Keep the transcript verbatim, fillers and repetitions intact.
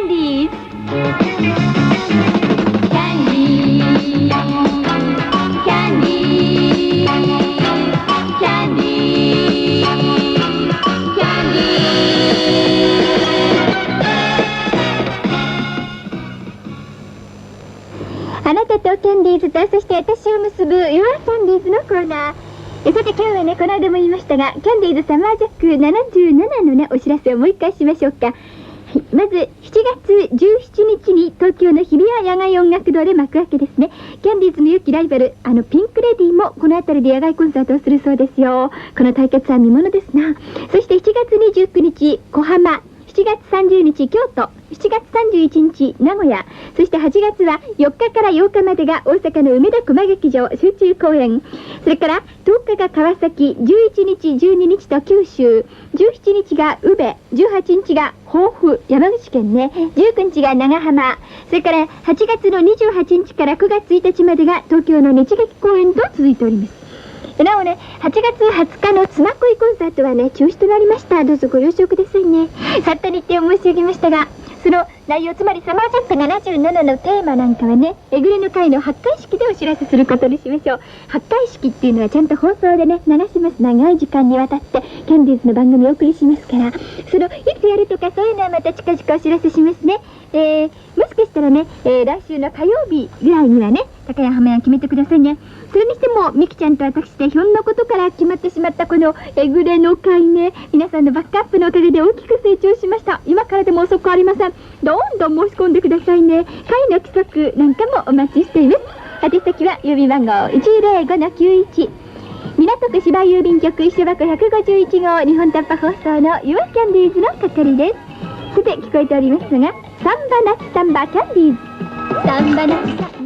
ンディーズ。キャンディー、キャンディー、キャンディー、キャンディー。あなたとキャンディーズと、そして私を結ぶ Your キャンディーズのコーナー。さて今日はね、この間も言いましたが、キャンディーズサマージャックななじゅうななのね、お知らせをもう一回しましょうか。はい、まずしちがつじゅうしちにちに東京の日比谷野外音楽堂で幕開けですね。キャンディーズの良きライバル、あのピンクレディーもこの辺りで野外コンサートをするそうですよ。この対決は見ものですな。そしてしちがつにじゅうくにち小浜、しちがつさんじゅうにち京都、しちがつさんじゅういちにち名古屋、そしてはちがつはよっかからようかまでが大阪の梅田駒劇場集中公演、それからとおかが川崎、じゅういちにちじゅうににちと九州、じゅうしちにちが宇部、じゅうはちにちが甲府、山口県ね、じゅうくにちが長浜、それからはちがつのにじゅうはちにちからくがつついたちまでが東京の日劇公演と続いております。なおね、はちがつはつかの妻恋コンサートはね、中止となりました。どうぞご了承くださいね。さっと日程を申し上げましたが、その内容、つまりサマージャックななじゅうななのテーマなんかはね、えぐれの会の発会式でお知らせすることにしましょう。発会式っていうのはちゃんと放送でね、流します。長い時間にわたってキャンディーズの番組をお送りしますから、そのいつやるとかそういうのはまた近々お知らせしますね。えー、もしかしたらね、えー、来週の火曜日ぐらいにはね、高谷浜屋決めてくださいね。それにしてもミキちゃんと私でひょんなことから決まってしまったこのえぐれの会ね、皆さんのバックアップのおかげで大きく成長しました。今からでも遅くありません。どんどん申し込んでくださいね。会の規則なんかもお待ちしています。宛先は郵便番号 いちぜろごのきゅういち、 港区芝郵便局一所箱ひゃくごじゅういちごう、日本短波放送の Your キャンディーズの係です。さて聞こえておりますのがサンバナッツサンバキャンディーズ。サンバナッツ